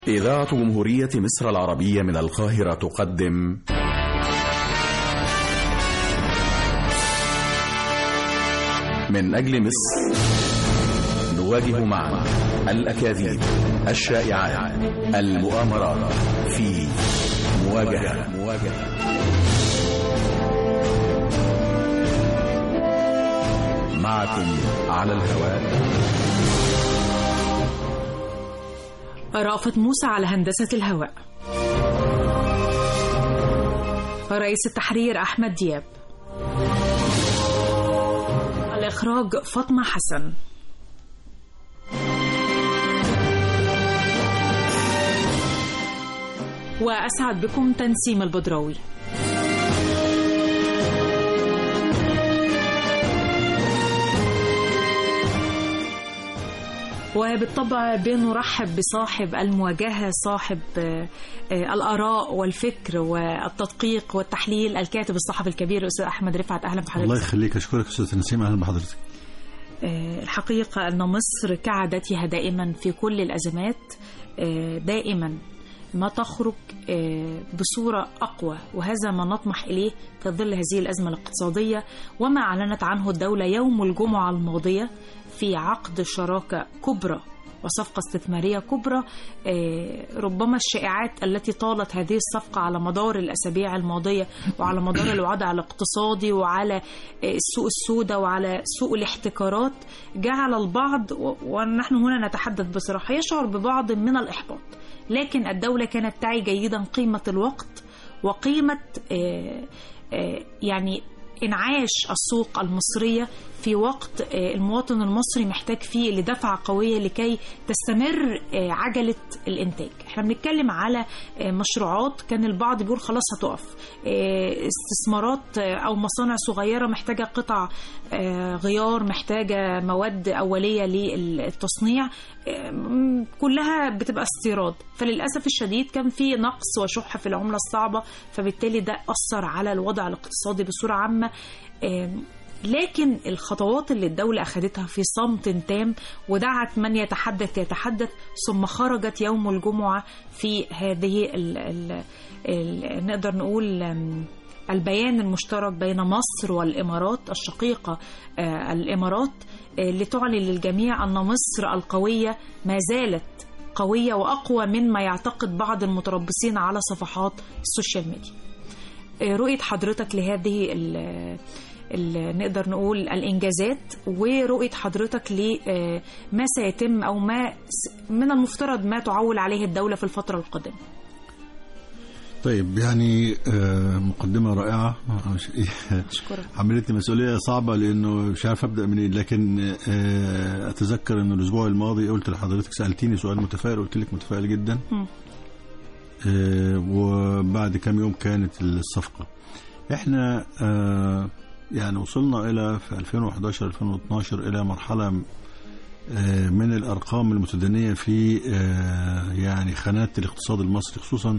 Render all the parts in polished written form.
إذاعة جمهورية مصر العربية من القاهرة تقدم من أجل مصر، نواجه معا الأكاذيب، الشائعات، المؤامرات في مواجهة. معكم على الهواء رأفت موسى، على هندسة الهواء رئيس التحرير أحمد دياب، الإخراج فاطمة حسن. وأسعد بكم تنسيم البدراوي. وبالطبع بنرحب بصاحب المواجهة، صاحب الآراء والفكر والتدقيق والتحليل، الكاتب الصحفي الكبير أستاذ أحمد رفعت. أهلا بحضرتك. الله يخليك، أشكرك أستاذ نسيم. أهلا بحضرتك. الحقيقة أن مصر كعادتها دائما في كل الأزمات دائما ما تخرج بصورة أقوى، وهذا ما نطمح إليه في ظل هذه الأزمة الاقتصادية، وما أعلنت عنه الدولة يوم الجمعة الماضية في عقد شراكة كبرى وصفقة استثمارية كبرى. ربما الشائعات التي طالت هذه الصفقة على مدار الأسابيع الماضية وعلى مدار الوضع الاقتصادي وعلى السوق السوداء وعلى سوق الاحتكارات جعل البعض، ونحن هنا نتحدث بصراحة، يشعر ببعض من الإحباط. لكن الدولة كانت تعي جيدا قيمة الوقت وقيمة يعني انعاش السوق المصرية في وقت المواطن المصري محتاج فيه لدفعة قوية لكي تستمر عجلة الإنتاج. احنا بنتكلم على مشروعات كان البعض بيقول خلاص هتقف، استثمارات أو مصانع صغيرة محتاجة قطع غيار، محتاجة مواد أولية للتصنيع، كلها بتبقى استيراد. فللأسف الشديد كان في نقص وشح في العملة الصعبة، فبالتالي ده أثر على الوضع الاقتصادي بصورة عامة. لكن الخطوات اللي الدولة أخذتها في صمت تام ودعت من يتحدث، ثم خرجت يوم الجمعة في هذه نقدر نقول البيان المشترك بين مصر والإمارات الشقيقة الإمارات، لتعلن للجميع أن مصر القوية ما زالت قوية وأقوى مما يعتقد بعض المتربصين على صفحات السوشيال ميديا. رؤية حضرتك لهذه نقدر نقول الإنجازات، ورؤية حضرتك لما سيتم أو ما من المفترض ما تعول عليه الدولة في الفترة القادمة. طيب، يعني مقدمة رائعة. عملتني مسؤولية صعبة لأنه مش عارف أبدأ منين، لكن أتذكر أنه الأسبوع الماضي قلت لحضرتك، سألتيني سؤال متفائل، قلت لك متفائل جدا. وبعد كم يوم كانت الصفقة. احنا يعني وصلنا إلى في 2011-2012 إلى مرحلة من الأرقام المتدنية في يعني خانات الاقتصاد المصري، خصوصا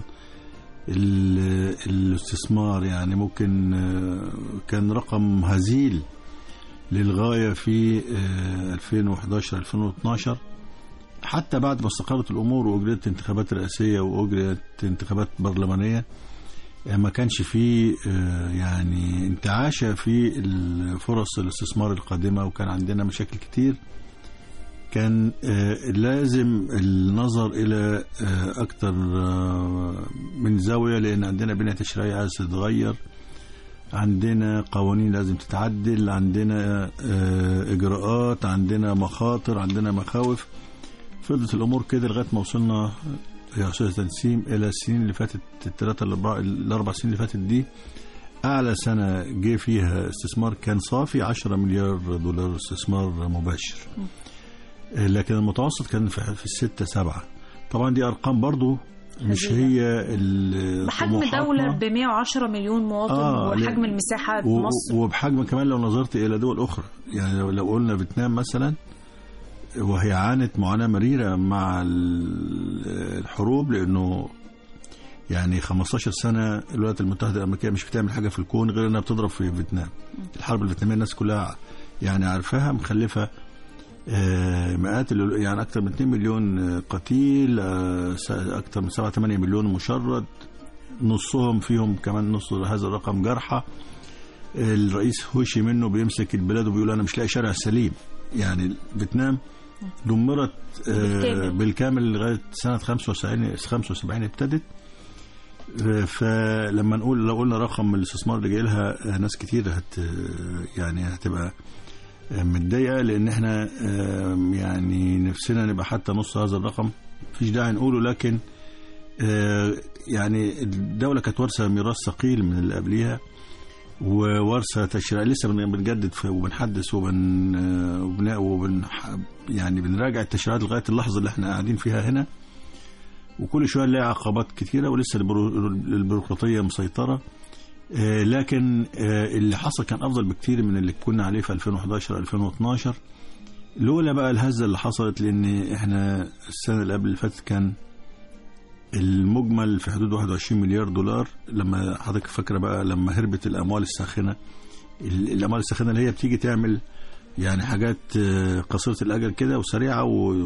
الاستثمار. يعني ممكن كان رقم هزيل للغاية في 2011-2012، حتى بعد ما استقرت الأمور وأجريت انتخابات رئاسية وأجريت انتخابات برلمانية، ما كانش فيه يعني انتعاشة في فرص الاستثمار القادمة، وكان عندنا مشاكل كتير. كان لازم النظر إلى أكتر من زاوية، لأن عندنا بنية تشريعية عايزة تتغير، عندنا قوانين لازم تتعدل، عندنا إجراءات، عندنا مخاطر، عندنا مخاوف. فضلت الأمور كده لغاية ما وصلنا يا أستاذ تنسيم إلى السنين اللي فاتت، الأربع سنين اللي فاتت دي أعلى سنة جه فيها استثمار كان صافي 10 مليار دولار استثمار مباشر، لكن المتوسط كان في 6-7. طبعا دي أرقام برضو مش هي بحجم دولة ب 110 مليون مواطن، وحجم المساحة في مصر، وبحجم كمان لو نظرت إلى دول أخرى. يعني لو قلنا فيتنام مثلا، وهي عانت معاناة مريرة مع الحروب، لأنه يعني 15 سنة الولايات المتحدة الأمريكية مش بتعمل حاجة في الكون غير أنها بتضرب في فيتنام. الحرب الفيتنامية الناس كلها يعني عارفاها، مخلفة مئات يعني أكثر من 2 مليون قتيل، أكثر من 7-8 مليون مشرد، نصهم فيهم كمان نص هذا الرقم جرحى. الرئيس هوشي منه بيمسك البلاد وبيقول أنا مش لاقي شارع سليم. يعني فيتنام دمرت بالكامل لغاية سنة 75 ابتدت. فلما لو قلنا رقم الاستثمار اللي جاي لها، ناس كتير يعني هتبقى متضايقة، لأن احنا يعني نفسنا نبقى حتى نص هذا الرقم، مفيش داعي نقوله. لكن يعني الدولة كانت وارثة ميراث ثقيل من اللي قبليها، وورثة تشريع لسه بنجدد وبنحدث يعني بنراجع التشريعات لغاية اللحظة اللي احنا قاعدين فيها هنا، وكل شوية نلاقي عقبات كتيرة ولسه البيروقراطية مسيطرة. لكن اللي حصل كان أفضل بكتير من اللي كنا عليه في 2011-2012، لولا بقى الهزة اللي حصلت، لأن احنا السنة اللي قبل اللي فاتت كان المجمل في حدود 21 مليار دولار. لما حضرتك فاكرة بقى لما هربت الأموال الساخنة اللي هي بتيجي تعمل يعني حاجات قصيرة الأجل كده وسريعة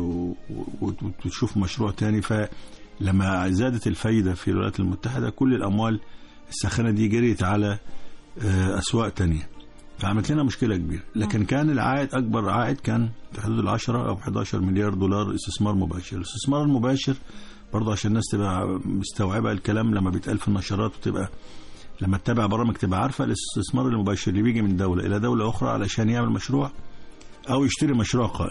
وتشوف مشروع تاني. فلما زادت الفايدة في الولايات المتحدة، كل الأموال الساخنة دي جريت على أسواق تانية، فعملت لنا مشكلة كبيرة. لكن كان العائد، أكبر عائد كان في حدود 10 أو 11 مليار دولار استثمار مباشر. الاستثمار المباشر برضه عشان الناس تبقى مستوعبة الكلام لما بيتقال في النشرات، وتبقى لما تتابع برامج تبقى عارفة الاستثمار المباشر اللي بيجي من دولة إلى دولة أخرى علشان يعمل مشروع أو يشتري مشروع قائم،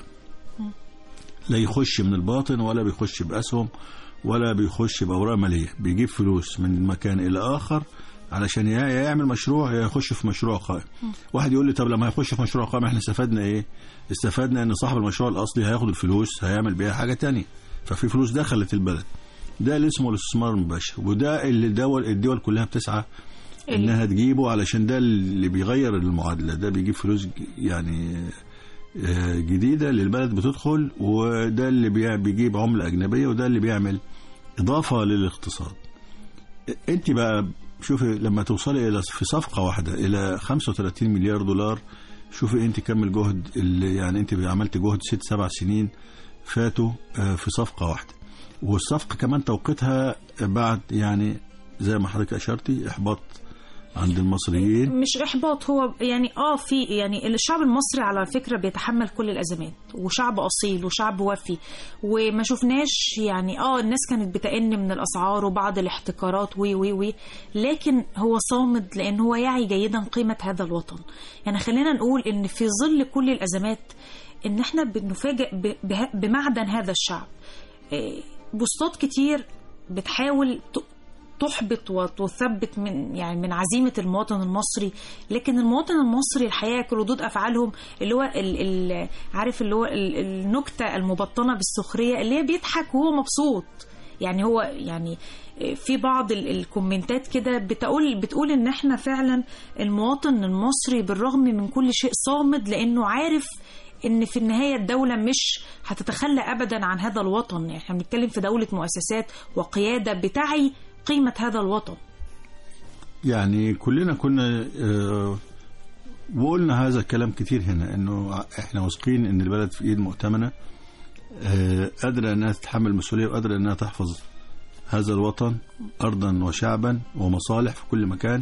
لا يخش من الباطن ولا بيخش بأسهم ولا بيخش بأوراق مالية، بيجيب فلوس من مكان إلى آخر علشان يعمل مشروع يا يخش في مشروع قائم. واحد يقول لي طب لما يخش في مشروع قائم احنا استفدنا ايه؟ استفدنا ان صاحب المشروع الأصلي هياخد الفلوس هيعمل بيها حاجة تانية، ففي فلوس دخلت البلد. ده اللي اسمه الاستثمار المباشر، وده اللي الدول كلها بتسعى انها تجيبه، علشان ده اللي بيغير المعادلة، ده بيجيب فلوس يعني جديدة للبلد بتدخل، وده اللي بيجيب عملة أجنبية، وده اللي بيعمل إضافة للاقتصاد. انت بقى شوفي لما توصلي إلى في صفقة واحدة إلى 35 مليار دولار، شوفي انت كم الجهد اللي يعني انت عملت جهد 6-7 سنين فاتوا في صفقة واحدة. والصفقة كمان توقيتها بعد يعني زي ما حضرتك أشرتي إحباط عند المصريين. مش إحباط، هو يعني في يعني الشعب المصري على فكرة بيتحمل كل الأزمات، وشعب أصيل وشعب وفي، وما شفناش يعني الناس كانت بتأن من الأسعار وبعض الاحتكارات وي لكن هو صامد لأن هو يعي جيدا قيمة هذا الوطن. يعني خلينا نقول إن في ظل كل الأزمات إن احنا بنفاجئ بمعدن هذا الشعب. بوستات كتير بتحاول تحبط وتثبت من عزيمة المواطن المصري، لكن المواطن المصري الحقيقة ردود أفعالهم اللي هو عارف اللي هو النكتة المبطنة بالسخرية اللي هي بيضحك وهو مبسوط. يعني هو يعني في بعض الكومنتات كده بتقول ان احنا فعلا المواطن المصري بالرغم من كل شيء صامد، لانه عارف ان في النهاية الدولة مش هتتخلى ابدا عن هذا الوطن. يعني احنا بنتكلم في دولة مؤسسات وقيادة بتعي قيمة هذا الوطن. يعني كلنا كنا وقلنا هذا الكلام كتير هنا، انه احنا واثقين ان البلد في ايد مؤتمنة قادرة انها تتحمل المسؤولية وقادرة انها تحفظ هذا الوطن أرضا وشعبا ومصالح في كل مكان.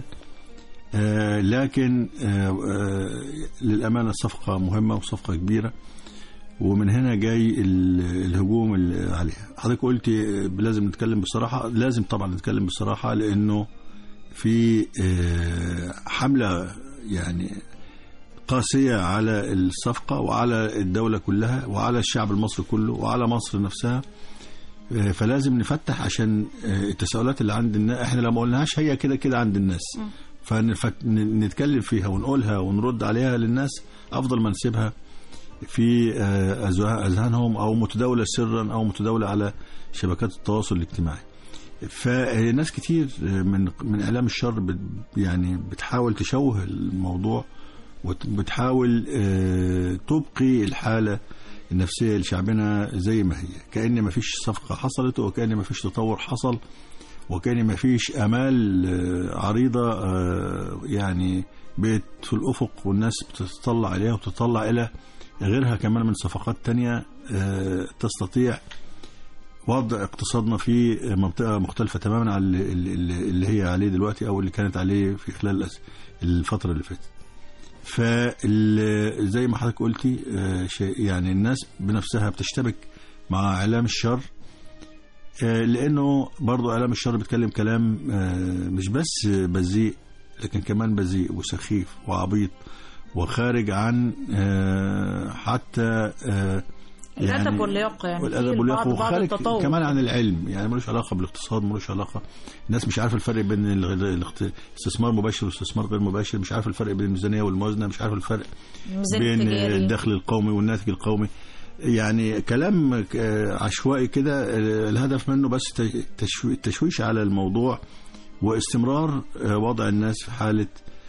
لكن للأمانة صفقة مهمة وصفقة كبيرة، ومن هنا جاي الهجوم اللي عليها. حضرتك قلت لازم نتكلم بصراحة، لازم طبعا نتكلم بصراحة، لأنه في حملة يعني قاسية على الصفقة وعلى الدولة كلها وعلى الشعب المصري كله وعلى مصر نفسها. فلازم نفتح عشان التساؤلات اللي عند الناس احنا لو ما قلناهاش هي كده كده عند الناس، فنتكلم فيها ونقولها ونرد عليها للناس أفضل ما نسيبها في أذهانهم أو متداولة سرا أو متداولة على شبكات التواصل الاجتماعي. فناس كتير من إعلام الشر يعني بتحاول تشوه الموضوع وبتحاول تبقي الحالة النفسية لشعبنا زي ما هي، كأن ما فيش صفقة حصلت وكأن ما فيش تطور حصل وكأن ما فيش أمال عريضة يعني بيت في الأفق والناس بتطلع عليها وتطلع إلى غيرها كمان من صفقات تانية تستطيع وضع اقتصادنا في منطقة مختلفة تماما عن اللي هي عليه دلوقتي أو اللي كانت عليه في خلال الفترة اللي فاتت. فزي ما حضرتك قلتي يعني الناس بنفسها بتشتبك مع إعلام الشر، لأنه برضو إعلام الشر بيتكلم كلام مش بس بذيء لكن كمان بذيء وسخيف وعبيط وخارج عن حتى الأدب واللياقة، يعني والأدب واللياقة، وخارج كمان عن العلم، يعني ملوش علاقة بالاقتصاد، ملوش علاقة. الناس مش عارفة الفرق بين الاستثمار مباشر والاستثمار غير مباشر، مش عارفة الفرق بين الميزانية والموازنة، مش عارفة الفرق بين الدخل القومي والناتج القومي. يعني كلام عشوائي كده الهدف منه بس التشويش على الموضوع واستمرار وضع الناس في حالة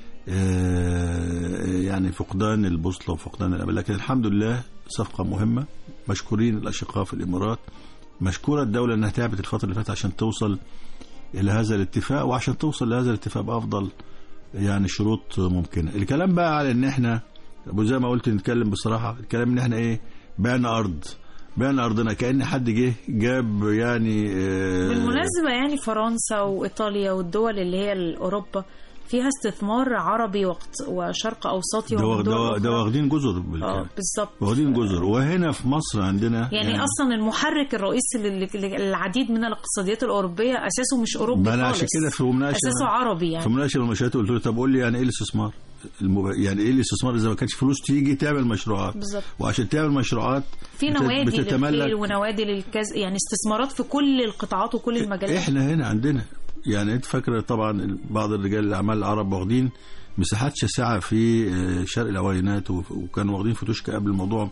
يعني فقدان البوصلة وفقدان الأمل. لكن الحمد لله صفقة مهمة، مشكورين الأشقاء في الإمارات، مشكورة الدولة أنها تعبت الفترة اللي فاتت عشان توصل إلى هذا الاتفاق، وعشان توصل لهذا الاتفاق بأفضل يعني شروط ممكنة. الكلام بقى على أن احنا زي ما قلت نتكلم بصراحة، الكلام أن احنا إيه، بعنا أرضنا، كأن حد جاب يعني بالمناسبة يعني فرنسا وإيطاليا والدول اللي هي أوروبا فيها استثمار عربي وشرق أوسطي ده واخدين جزر بالظبط، واخدين جزر. وهنا في مصر عندنا يعني أصلا المحرك الرئيسي للعديد من الاقتصاديات الأوروبية أساسه مش أوروبي خالص، عشان كده في مناقشة أساسه عربي. يعني في مناقشة المشاهدات قلت له طب قول لي يعني إيه الاستثمار؟ يعني ايه الاستثمار اذا ما كانش فلوس تيجي تعمل مشروعات؟ بالظبط. وعشان تعمل مشروعات في نوادي للخيل ونوادي للكذا، يعني استثمارات في كل القطاعات وكل المجالات. احنا هنا عندنا يعني انت فاكره طبعا بعض الرجال الاعمال العرب واخدين مساحات شاسعه في شرق العوينات، وكانوا واخدين فتوشكا قبل الموضوع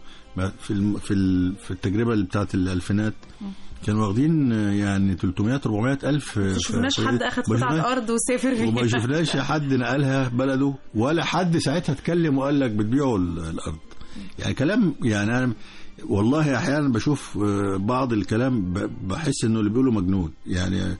في التجربه اللي بتاعت الالفينات كانوا واخدين يعني 300-400 ألف. ما شفناش حد أخذ قطعة أرض وسافر فيها، وما شفناش حد نقلها بلده، ولا حد ساعتها اتكلم وقال لك بتبيعوا الأرض. يعني كلام، يعني أنا والله أحيانا بشوف بعض الكلام بحس إنه اللي بيقوله مجنون. يعني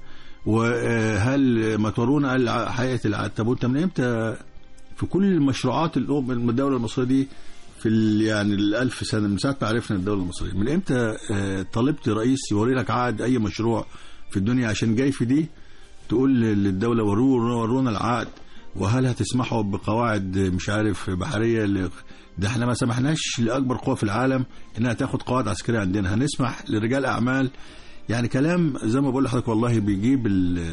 وهل ما تورونا حقيقة العقد؟ طب وأنت من إمتى في كل المشروعات الدولة المصرية دي في يعني ال1000 سنة من ساعة ما عرفنا الدولة المصرية، من امتى طلبت رئيس يوري لك عقد اي مشروع في الدنيا عشان جاي في دي تقول للدولة ورونا العقد، وهل هتسمحوا بقواعد مش عارف بحرية؟ ده احنا ما سمحناش لأكبر قوة في العالم انها تاخد قواعد عسكرية عندنا، هنسمح لرجال اعمال؟ يعني كلام زي ما بقول لحضرتك والله بيجيب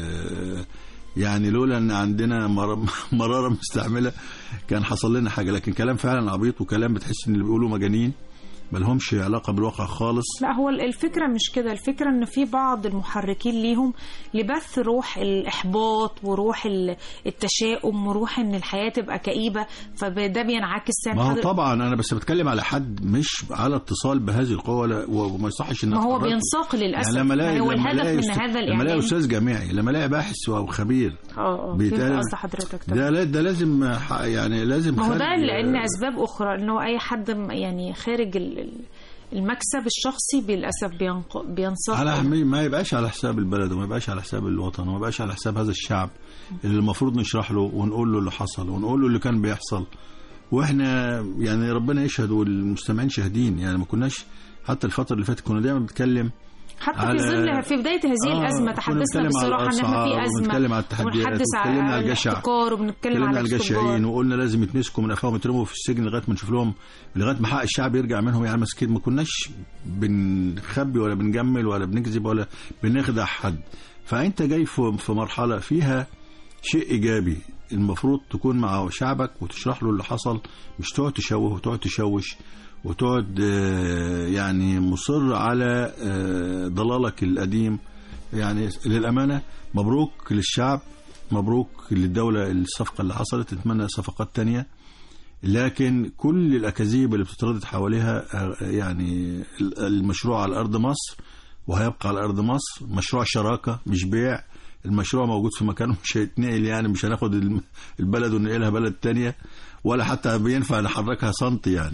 يعني لولا ان عندنا مرارة مستعملة كان حصل لنا حاجة. لكن كلام فعلا عبيط، وكلام بتحس ان اللي بيقولوا مجانين ملهمش علاقة بالواقع خالص. لا، هو الفكرة مش كده، الفكرة ان في بعض المحركين ليهم لبث روح الإحباط وروح التشاؤم وروح ان الحياة تبقى كئيبة، فده بينعكس. ما هو طبعا انا بس بتكلم على حد مش على اتصال بهذه القوة، وما يصحش ان ما هو بينساق للأسف. يعني هو الهدف من هذا الإعلام لما الاقي استاذ جامعي، لما الاقي باحث وخبير بيتقال قصد حضرتك ده لازم يعني لازم. ما هو ده لان اسباب اخرى، انه اي حد يعني خارج المكسب الشخصي بالاسف بينصف على ما يبقاش على حساب البلد، وما يبقاش على حساب الوطن، وما يبقاش على حساب هذا الشعب اللي المفروض نشرح له ونقول له اللي حصل ونقول له اللي كان بيحصل. واحنا يعني ربنا يشهد والمستمعين شاهدين، يعني ما كناش حتى الفترة اللي فاتت كنا دايما بنتكلم حتى في بداية هذه الأزمة تحدثنا بصراحة أن احنا في أزمة، بنتكلم على التحديات، ونتكلم على الجشع، وبنتكلم على الجشعين، وقلنا لازم يتمسكوا من قفاهم يترموا في السجن لغاية ما نشوف لهم، لغاية ما حق الشعب يرجع منهم. يعني مسكين ما كناش بنخبي ولا بنجمل ولا بنكذب ولا بنخدع حد. فأنت جاي في مرحلة فيها شيء إيجابي، المفروض تكون مع شعبك وتشرح له اللي حصل، مش تقعد تشوه وتقعد تشوش وتقعد يعني مصر على ضلالك القديم. يعني للأمانة مبروك للشعب، مبروك للدولة الصفقة اللي حصلت، نتمنى صفقات تانية. لكن كل الأكاذيب اللي بتتردد حواليها، يعني المشروع على أرض مصر وهيبقى على أرض مصر، مشروع شراكة مش بيع. المشروع موجود في مكانه، مش هيتنقل، يعني مش هناخد البلد وننقلها بلد تانية، ولا حتى بينفع نحركها سنتي يعني.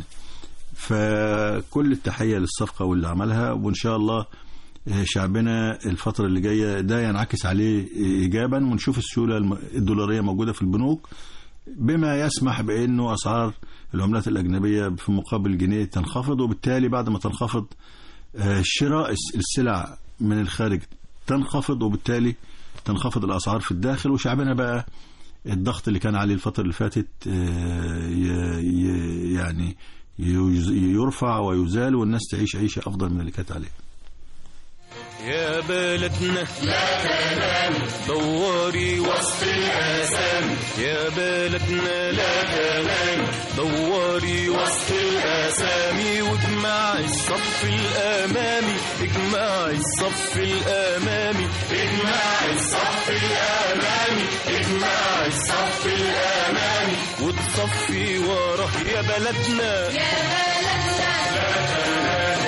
فكل التحية للصفقة واللي عملها، وإن شاء الله شعبنا الفترة اللي جاية ده ينعكس عليه إيجابا، ونشوف السيولة الدولارية موجودة في البنوك، بما يسمح بأنه أسعار العملات الأجنبية في مقابل الجنيه تنخفض، وبالتالي بعد ما تنخفض شراء السلع من الخارج تنخفض، وبالتالي تنخفض الأسعار في الداخل، وشعبنا بقى الضغط اللي كان عليه الفترة اللي فاتت يعني يرفع ويزال، والناس تعيش عيشة أفضل من اللي كانت عليها. يا بلدنا لا تنام دوري وسط الآثام، يا بلدنا لا تنام دوري وسط الآثام، واجمع الصف الأمامي، اجمع الصف الأمامي، اجمع الصف الأمامي، اجمع الصف الأمامي، وتصفي وراه يا بلدنا، يا بلدنا لا تنام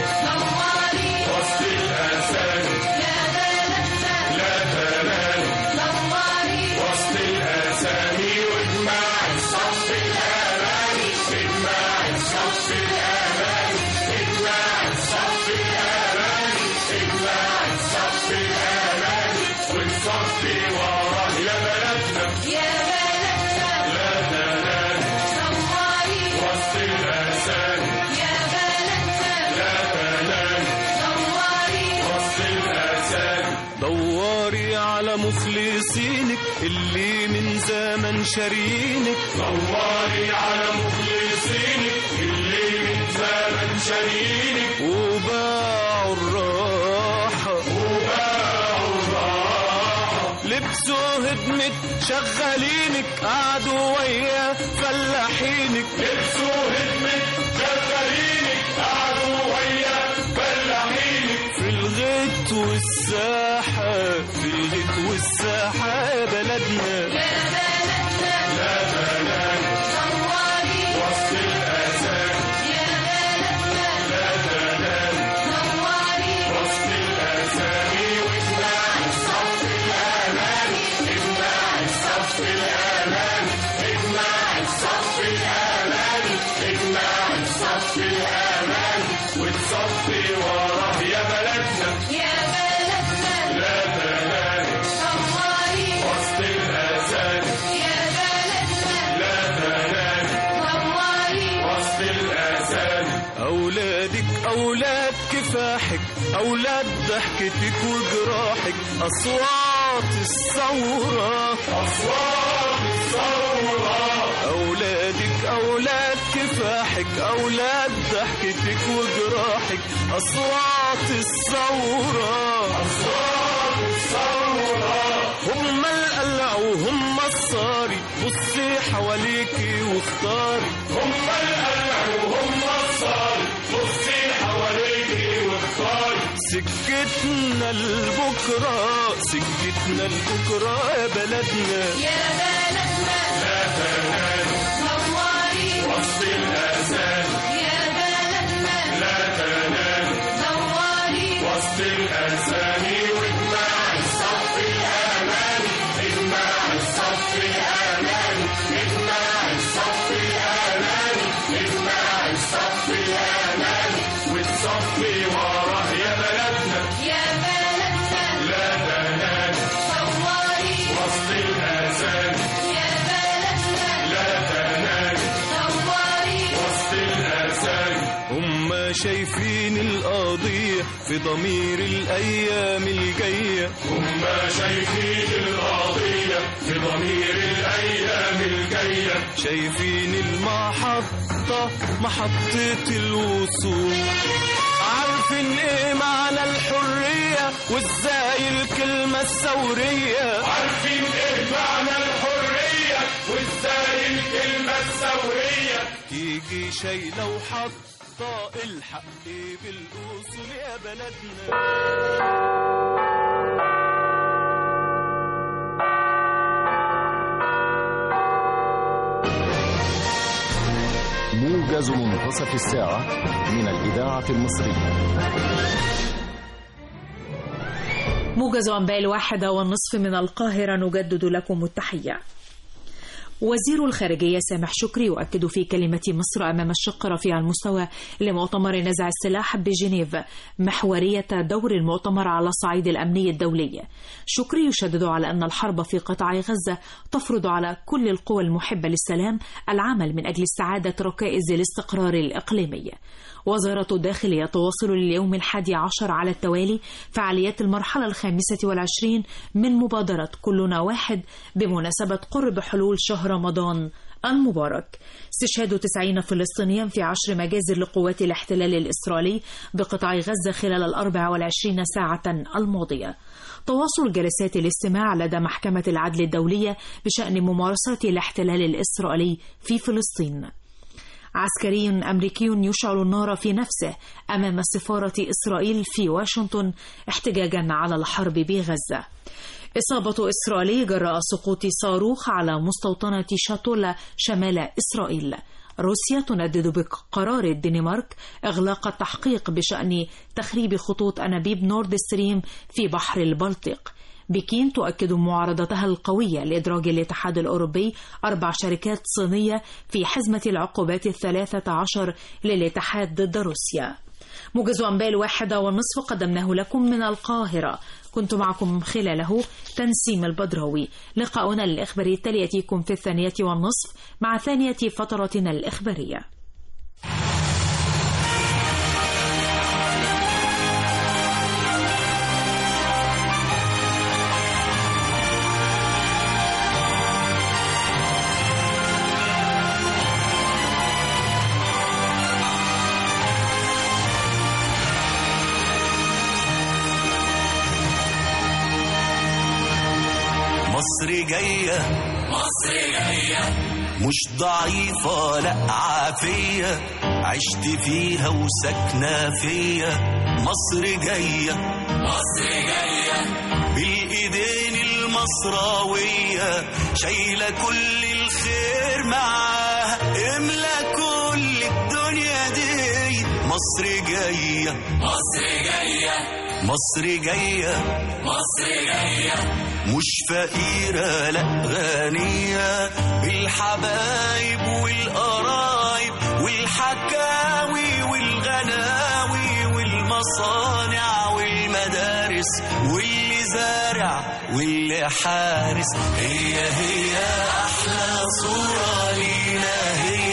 دوري وسط الآثام، يا بلدنا لا تنام دوري وسط الآثام، واجمع الصف الأمامي، اجمع الصف الأمامي، اجمع الصف الأمامي، اجمع الصف الأمامي، وتصفي وراه يا بلدنا، يا بلدنا لا تنام دوري وسط الآثام، يا بلدنا لا تنام دوري وسط الآثام، دوري على مخلصينك اللي من زمن شارينك، دوري على مخلصينك اللي من زمن شارينك، وباعوا الراحة، وباعوا الراحة، لبسوا هدمة شغالينك، قعدوا ويا فلاحينك، لبسوا هدمة شغالينك، قعدوا ويا فلاحينك، في الغيط والساحة، في الغيط والساحة يا بلدنا، يا بلدنا لا تنام دوري وسط الآثام، يا بلدنا لا تنام دوري وسط الآثام، واجمع الصف الأمامي، اجمع الصف الأمامي، اجمع الصف الأمامي، اجمع الصف الأمامي، وتصفي وراه يا بلدنا، يا بلدنا لا تنام دوري وسط الآثام، يا بلدنا لا تنام دوري وسط الآثام، أولادك أولاد كفاحك، أولاد ضحكتك وجراحك، أصوات الثورة، أصوات الثورة، أولادك أولاد كفاحك، أولاد ضحكتك وجراحك، أصوات الثورة، أصوات الثورة، هم القلع وهم الصاري، بصي حواليكي واختاري، هم القلع وهم الصاري، بصي حواليكي واختاري، سكتنا لبكرة، سكتنا لبكرة يا بلدنا، يا بلدنا لا تنام دوري وسط الآثام، يا بلدنا لا تنام دوري وسط الآثام، واجمع الصف الأمامي، اجمع الصف الأمامي، اجمع الصف الأمامي، اجمع الصف الأمامي، وتصفي وراه يا بلدنا، يا بلدنا لا تنام دوري وسط الآثام، يا بلدنا لا تنام دوري وسط الآثام، هم شايفين القضية في ضمير الأيام الجاية، هم شايفين القضية في ضمير الأيام الجاية، شايفين المحطة محطة الوصول، عارفين ايه معنى الحرية وازاي الكلمة الثورية، عارفين ايه معنى الحرية وازاي الكلمة الثورية، تيجي شايلة وحاطة الحق بالأصول يا بلدنا. موجز منتصف الساعة من الإذاعة المصرية. موجز أنباء 1:30 من القاهرة، نجدد لكم التحية. وزير الخارجية سامح شكري يؤكد في كلمة مصر أمام الشق رفيع المستوى لمؤتمر نزع السلاح بجنيف محورية دور المؤتمر على الصعيد الأمني الدولي. شكري يشدد على أن الحرب في قطاع غزة تفرض على كل القوى المحبة للسلام العمل من أجل استعادة ركائز الاستقرار الإقليمي. وزارة الداخلية تواصل لليوم 11 على التوالي فعاليات المرحلة 25 من مبادرة كلنا واحد بمناسبة قرب حلول شهر رمضان المبارك. استشهاد 90 فلسطينيا في 10 مجازر لقوات الاحتلال الإسرائيلي بقطاع غزة خلال 24 ساعة الماضية. تواصل جلسات الاستماع لدى محكمة العدل الدولية بشأن ممارسات الاحتلال الإسرائيلي في فلسطين. عسكري أمريكي يشعل النار في نفسه أمام سفارة إسرائيل في واشنطن احتجاجا على الحرب بغزة. إصابة إسرائيل جراء سقوط صاروخ على مستوطنة شاتولا شمال إسرائيل. روسيا تندد بقرار الدنمارك إغلاق التحقيق بشأن تخريب خطوط أنابيب نورد ستريم في بحر البلطيق. بكين تؤكد معارضتها القوية لإدراج الاتحاد الأوروبي 4 شركات صينية في حزمة العقوبات 13 للاتحاد ضد روسيا. موجز أنباء 1:30 قدمناه لكم من القاهرة، كنت معكم خلاله تنسيم البدراوي. لقاؤنا الإخباري التالي يأتيكم في 2:30 مع ثانية فترتنا الإخبارية. مصر جاية مصر جاية مش ضعيفة لأ عافية، عشت فيها وسكنة فيا. مصر جاية مصر جاية بالإيدين المصراوية، شايلة كل الخير معاها، املى كل الدنيا دي. مصر جاية مصر جاية مصر جاية مصر جاية مش فقيرة لأ غنية، بالحبايب والقرايب والحكاوي والغناوي والمصانع والمدارس واللي زارع واللي حارس. هي أحلى صورة لينا هي.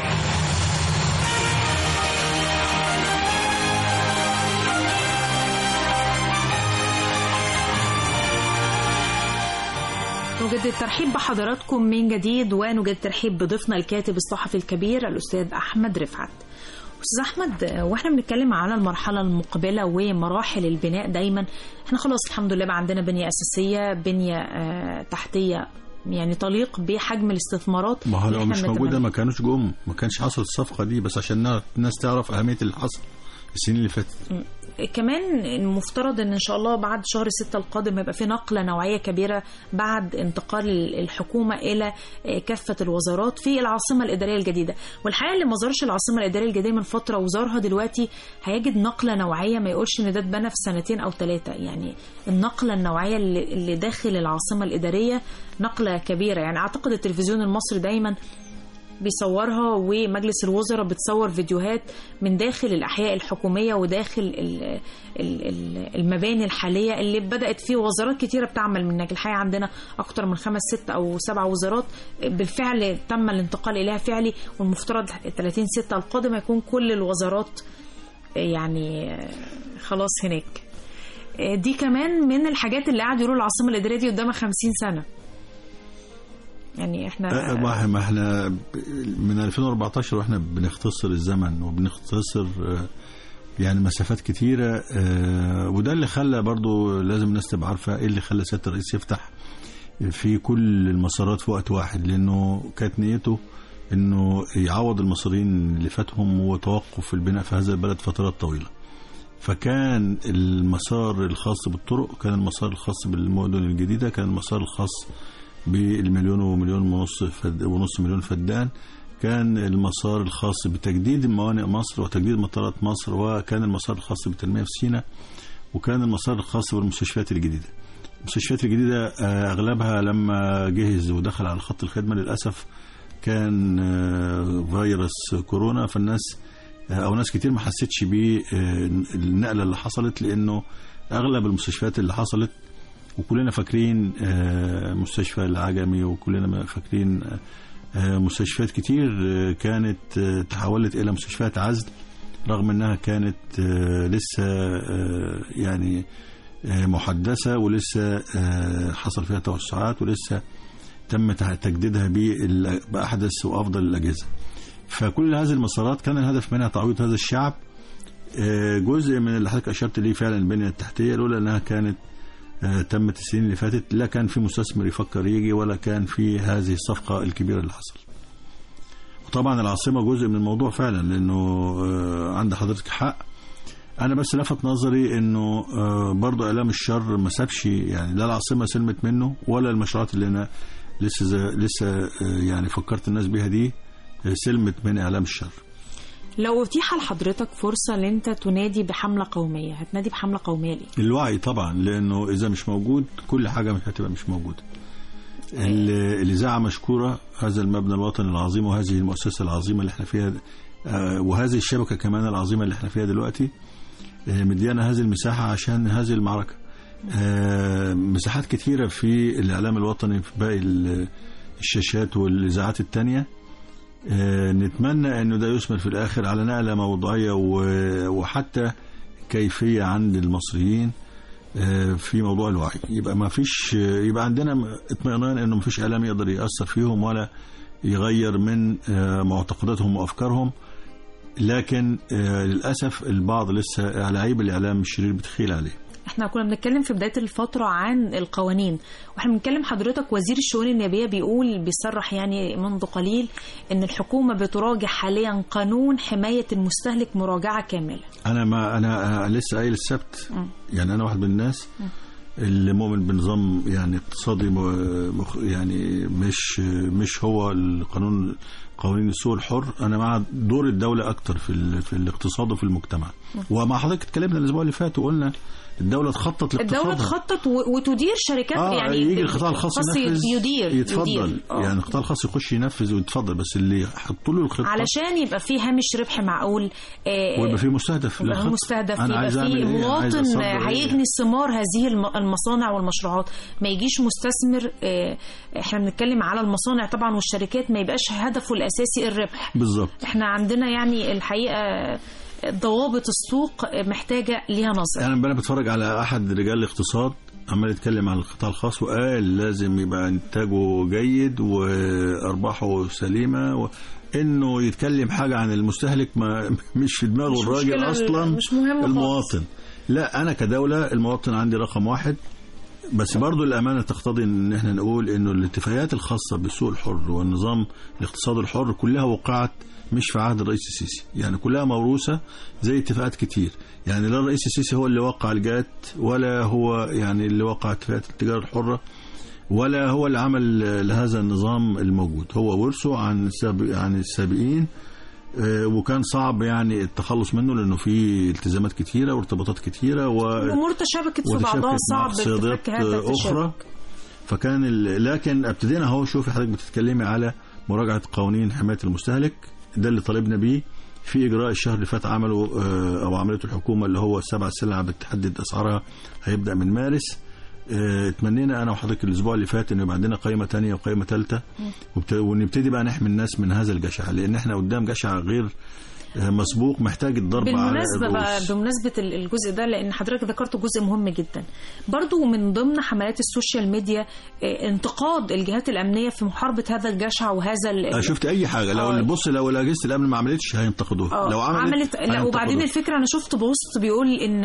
نجدد الترحيب بحضراتكم من جديد، ونجدد الترحيب بضيفنا الكاتب الصحفي الكبير الأستاذ أحمد رفعت. أستاذ أحمد، وإحنا بنتكلم على المرحلة المقبلة ومراحل البناء، دايما إحنا خلاص الحمد لله بقى عندنا بنية أساسية، بنية تحتية يعني تليق بحجم الاستثمارات. ما هو لو مش موجودة ما كانوش جم، ما كانش حصل الصفقة دي، بس عشان الناس تعرف أهمية اللي حصل السنين اللي فاتت. كمان المفترض ان شاء الله بعد شهر 6 القادم يبقى في نقلة نوعية كبيرة بعد انتقال الحكومة الى كافة الوزارات في العاصمة الإدارية الجديدة. والحقيقة اللي ما زارش العاصمة الإدارية الجديدة من فترة وزارها دلوقتي هيجد نقلة نوعية ما يقولش ان ده اتبنى في 2 أو 3. يعني النقلة النوعية اللي داخل العاصمة الإدارية نقلة كبيرة. يعني اعتقد التلفزيون المصري دايما بيصورها، ومجلس الوزراء بتصور فيديوهات من داخل الأحياء الحكومية وداخل المباني الحالية اللي بدأت فيه وزارات كتيرة بتعمل منك. الحقيقة عندنا أكتر من 5 6 أو 7 وزارات بالفعل تم الانتقال إليها فعلي، والمفترض 30/6 القادم يكون كل الوزارات يعني خلاص هناك. دي كمان من الحاجات اللي قاعد يقولوا العاصمة الإدارية دي قدامها 50 سنة. يعني احنا ما احنا من 2014 واحنا بنختصر الزمن وبنختصر يعني مسافات كتيرة، وده اللي خلى برضو لازم الناس تبقى عارفة ايه اللي خلى سيادة الرئيس يفتح في كل المسارات في وقت واحد، لانه كانت نيته انه يعوض المصريين اللي فاتهم وتوقف البناء في هذا البلد فترات طويلة. فكان المسار الخاص بالطرق، كان المسار الخاص بالمدن الجديدة، كان المسار الخاص بالمليون ونص مليون فدان، كان المسار الخاص بتجديد موانئ مصر وتجديد مطارات مصر، وكان المسار الخاص بالتنمية في سيناء، وكان المسار الخاص بالمستشفيات الجديدة. المستشفيات الجديدة أغلبها لما جهز ودخل على خط الخدمة للأسف كان فيروس كورونا، فالناس أو ناس كتير ما حسيتش بالنقلة اللي حصلت، لأنه أغلب المستشفيات اللي حصلت وكلنا فاكرين مستشفى العجمي، وكلنا فاكرين مستشفيات كتير كانت تحولت إلى مستشفيات عزل، رغم أنها كانت لسه يعني محدثة ولسه حصل فيها توسعات ولسه تم تجديدها بأحدث وأفضل الأجهزة. فكل هذه المسارات كان الهدف منها تعويض هذا الشعب. جزء من اللي حضرتك أشرت ليه فعلا البنية التحتية، لولا أنها كانت تمت السنين اللي فاتت لا كان في مستثمر يفكر يجي، ولا كان في هذه الصفقة الكبيرة اللي حصل. وطبعا العاصمة جزء من الموضوع فعلا، لأنه عند حضرتك حق. أنا بس لفت نظري أنه برضو إعلام الشر ما سابش، يعني لا العاصمة سلمت منه ولا المشروعات اللي أنا لسه يعني فكرت الناس بيها دي سلمت من إعلام الشر. لو اتيح لحضرتك فرصة ان انت تنادي بحملة قومية، هتنادي بحملة قومية ليه؟ الوعي طبعا، لأنه إذا مش موجود كل حاجة مش هتبقى مش موجودة. الإذاعة مشكورة، هذا المبنى الوطني العظيم وهذه المؤسسة العظيمة اللي احنا فيها وهذه الشبكة كمان العظيمة اللي احنا فيها دلوقتي مديانا هذه المساحة عشان هذه المعركة. مساحات كثيرة في الإعلام الوطني في باقي الشاشات والإذاعات التانية. نتمنى أنه ده يثمر في الآخر على نقلة موضوعية وحتى كيفية عند المصريين في موضوع الوعي. يبقى عندنا اطمئنان أنه مفيش إعلام يقدر يأثر فيهم ولا يغير من معتقداتهم وأفكارهم، لكن للأسف البعض لسه عيب الإعلام الشرير بتخيل عليه. احنا كنا بنتكلم في بداية الفترة عن القوانين، واحنا بنتكلم حضرتك وزير الشؤون النيابية بيصرح يعني منذ قليل ان الحكومة بتراجع حاليا قانون حماية المستهلك مراجعة كاملة. انا لسه قايل السبت يعني انا واحد من الناس اللي مؤمن بنظام يعني اقتصادي يعني مش هو القانون قوانين السوق الحر. انا مع دور الدولة اكتر في الاقتصاد وفي المجتمع. ومع حضرتك اتكلمنا الاسبوع اللي فات وقلنا الدولة تخطط لاقتصادها. الدولة تخطط وتدير شركات يعني يجي القطاع الخاص يدير يتفضل يعني القطاع الخاص يخش ينفذ ويتفضل، بس اللي يحطوا له الخطة علشان يبقى فيه هامش ربح معقول ويبقى فيه مستهدف يبقى فيه مواطن هيجني ثمار هذه المصانع والمشروعات. ما يجيش مستثمر احنا بنتكلم على المصانع طبعا والشركات، ما يبقاش هدفه الأساسي الربح. بالظبط. احنا عندنا يعني الحقيقة ضوابط السوق محتاجة ليها نظر. يعني أنا بتفرج على أحد رجال الاقتصاد عمال يتكلم عن القطاع الخاص وقال لازم يبقى إنتاجه جيد وأرباحه سليمة إنه يتكلم حاجة عن المستهلك ما مش في دماغه الراجل أصلا مش مهم المواطن خالص. لا أنا كدولة المواطن عندي رقم واحد، بس برضو الأمانة تقتضي إن احنا نقول إنه الاتفاقيات الخاصة بالسوق الحر والنظام الاقتصاد الحر كلها وقعت مش في عهد الرئيس السيسي، يعني كلها موروثة زي اتفاقات كتير. يعني لا الرئيس السيسي هو اللي وقع الجات ولا هو يعني اللي وقع اتفاقات التجارة الحرة ولا هو اللي عمل لهذا النظام الموجود، هو ورثه عن السابقين وكان صعب يعني التخلص منه لأنه فيه التزامات كتيرة وارتباطات كتيرة والأمور تشابكت في بعضها صعب تفك هذا أخرى. فكان لكن ابتدينا اهو شوفي حضرتك بتتكلمي على مراجعة قوانين حماية المستهلك، ده اللي طالبنا بيه في إجراء الشهر اللي فات عمله أو عملته الحكومة اللي هو 7 سلع بتحدد أسعارها هيبدأ من مارس. اتمنينا أنا وحضرتك الأسبوع اللي فات إنه يبقى عندنا قائمة تانية وقائمة ثالثة ونبتدي بقى نحمي الناس من هذا الجشع، لأن احنا قدام جشع غير مسبوق محتاج الضرب على الرؤوس. بمناسبة الجزء ده لأن حضرتك ذكرته جزء مهم جدا برضو من ضمن حملات السوشيال ميديا انتقاد الجهات الأمنية في محاربة هذا الجشع وهذا شفت أي حاجة لو أجهزة الأمن ما عملتش هينتقدوها لو عملت لا. وبعدين الفكرة أنا شفت بوست بيقول إن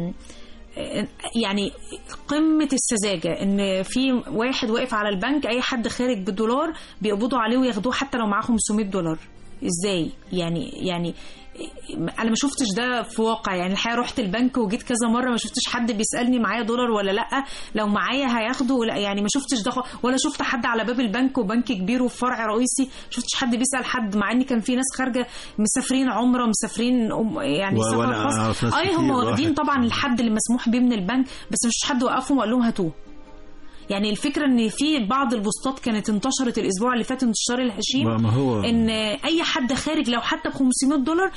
يعني قمة السذاجة ان في واحد واقف على البنك اي حد خارج بالدولار بيقبضوا عليه وياخدوه حتى لو معاه $500. ازاي يعني انا ما شفتش ده في واقع. يعني الحقيقه رحت البنك وجيت كذا مره ما شفتش حد بيسالني معايا دولار ولا لا، لو معايا هياخده لا. يعني ما شفتش ده ولا شفت حد على باب البنك وبنك كبير وفرع رئيسي ما شفتش حد بيسال حد، مع ان كان في ناس خارجه مسافرين عمره مسافرين يعني سفر خاص هم واخدين طبعا الحد اللي مسموح بيه من البنك، بس مش حد وقفهم وقال لهم هاتوه. يعني الفكرة ان في بعض البوستات كانت انتشرت الاسبوع اللي فات، انتشار الهشيم، ما هو ان اي حد خارج لو حتى $500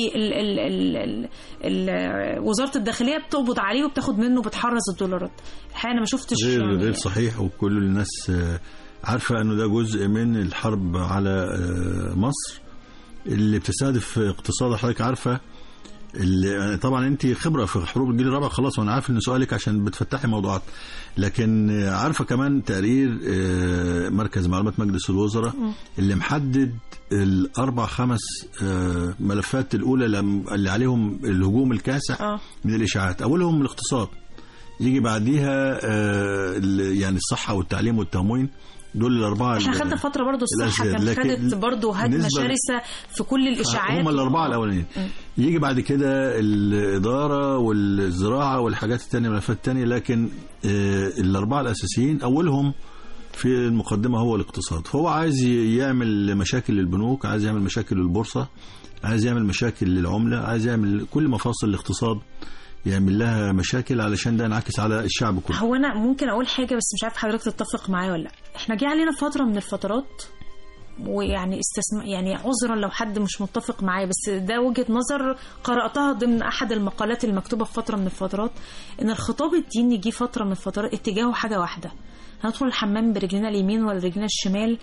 وزارة الداخلية بتقبض عليه وبتاخد منه، بتحرز الدولارات. الحقيقة انا ما شفتش غير صحيح، وكل الناس عارفة انه ده جزء من الحرب على مصر اللي بتستهدف اقتصاد. حضرتك عارفة اللي طبعا انت خبرة في حروب الجيل الرابع خلاص، وانا عارف ان سؤالك عشان بتفتحي موضوعات، لكن عارفة كمان تقرير مركز معلومات مجلس الوزراء اللي محدد 4-5 ملفات الأولى اللي عليهم الهجوم الكاسح من الإشاعات. أولهم الاقتصاد، يجي بعديها يعني الصحة والتعليم والتموين. دول الأربعة. احنا خدنا فترة برضو الصحة كانت خدت برضو هجمة شرسة في كل الإشاعات. هم الأربعة الأولانيين. يجي بعد كده الإدارة والزراعة والحاجات التانية، الملفات التانية، لكن الأربعة الأساسيين أولهم في المقدمة هو الاقتصاد. فهو عايز يعمل مشاكل للبنوك، عايز يعمل مشاكل للبورصة، عايز يعمل مشاكل للعملة، عايز يعمل كل مفاصل الاقتصاد يعمل لها مشاكل علشان ده ينعكس على الشعب كله. هو أنا ممكن أقول حاجة بس مش عارف حضرتك تتفق معايا ولا لا. احنا جه علينا فترة من الفترات، ويعني يعني عذرا لو حد مش متفق معايا، بس ده وجهة نظر قرأتها ضمن أحد المقالات المكتوبة في فترة من الفترات، إن الخطاب الديني جه فترة من الفترات اتجاهه حاجة واحدة: هندخل الحمام برجلنا اليمين ولا رجلنا الشمال،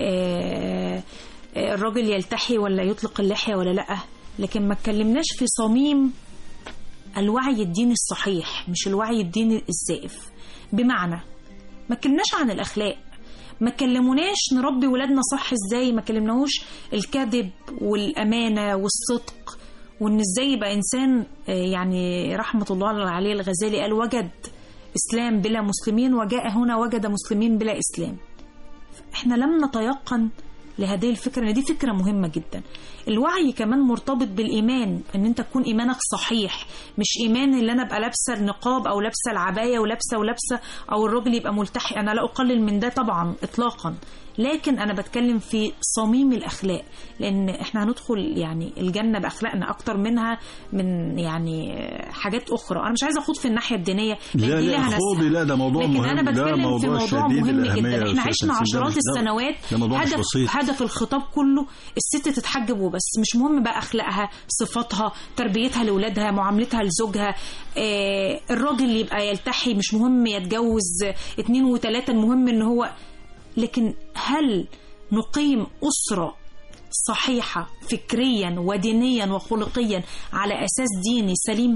الراجل يلتحي ولا يطلق اللحية ولا لأ. لكن ما اتكلمناش في صميم الوعي الديني الصحيح، مش الوعي الديني الزائف. بمعنى ما اتكلمناش عن الأخلاق، ما كلموناش نربي ولادنا صح ازاي، ما كلمناهوش الكذب والأمانة والصدق، وان ازاي يبقى إنسان. يعني رحمة الله عليه الغزالي قال: وجد إسلام بلا مسلمين، وجاء هنا وجد مسلمين بلا إسلام. احنا لم نتيقن لهذه الفكرة، ان دي فكرة مهمة جدا. الوعي كمان مرتبط بالإيمان، ان انت تكون إيمانك صحيح، مش إيمان اللي انا ابقى لابسة النقاب او لابسة العباية ولابسة او الراجل يبقى ملتحي. انا لا اقلل من ده طبعا اطلاقا، لكن انا بتكلم في صميم الأخلاق، لان احنا هندخل يعني الجنة بأخلاقنا اكتر منها من يعني حاجات اخرى. انا مش عايزة اخوض في الناحية الدينية، لا ده موضوع لكن مهم، انا بتكلم في موضوع مهم جدا. احنا عشنا عشرات السنوات هدف الخطاب كله الست تتحجب وبس، مش مهم بقى اخلاقها، صفاتها، تربيتها لاولادها، معاملتها لزوجها. الراجل يبقى يلتحي، مش مهم يتجوز 2 و3، المهم ان هو. لكن هل نقيم أسرة صحيحة فكريا ودينيا وخلقيا على أساس ديني سليم؟